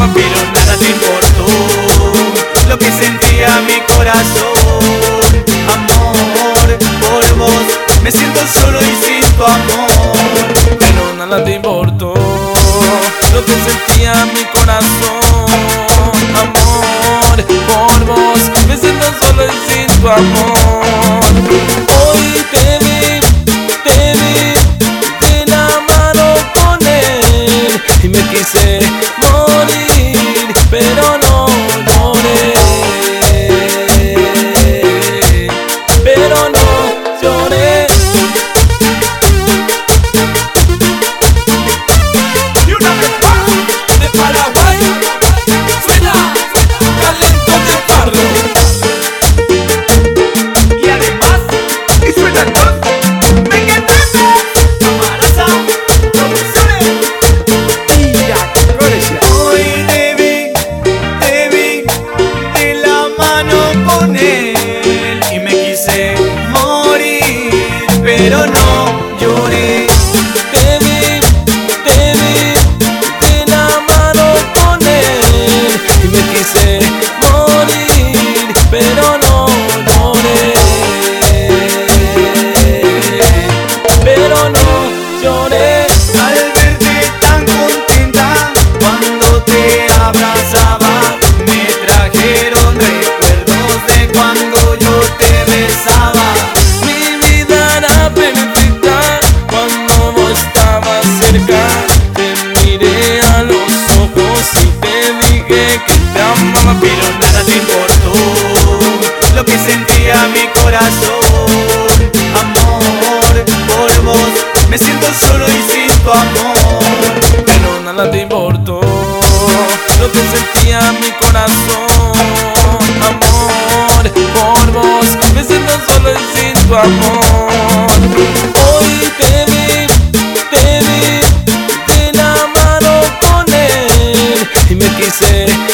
amaba, pero nada te importó lo que sentía mi corazón. Amor, por vos me siento solo y sin tu amor, pero nada te importó lo que sentía mi corazón. Amor, por vos me siento solo y sin tu amor. Hoy te vi de la mano con él y me quise morir, pero no lloré, pero no lloré. y una vez más De Paraguay suena Talento de Parlo. y además y suena con Camaraza Producciones. Hoy te vi de la mano con él y me quise morir, pero no lloré. Te vi de la mano con él y me quise morir, pero no lloré, pero no lloré. Al verte tan contenta cuando te abrazaba, me trajeron recuerdos de cuando yo te besaba. Mi vida era perfecta cuando vos estabas cerca. Te miré a los ojos y te dije que te amaba, Pero nada te importó lo que sentía mi corazón. Amor, por vos me siento solo y sin tu amor, pero nada te importó lo que sentía mi corazón. Amor, por vos me siento solo y sin tu amor. Hoy te vi de la mano con él y me quise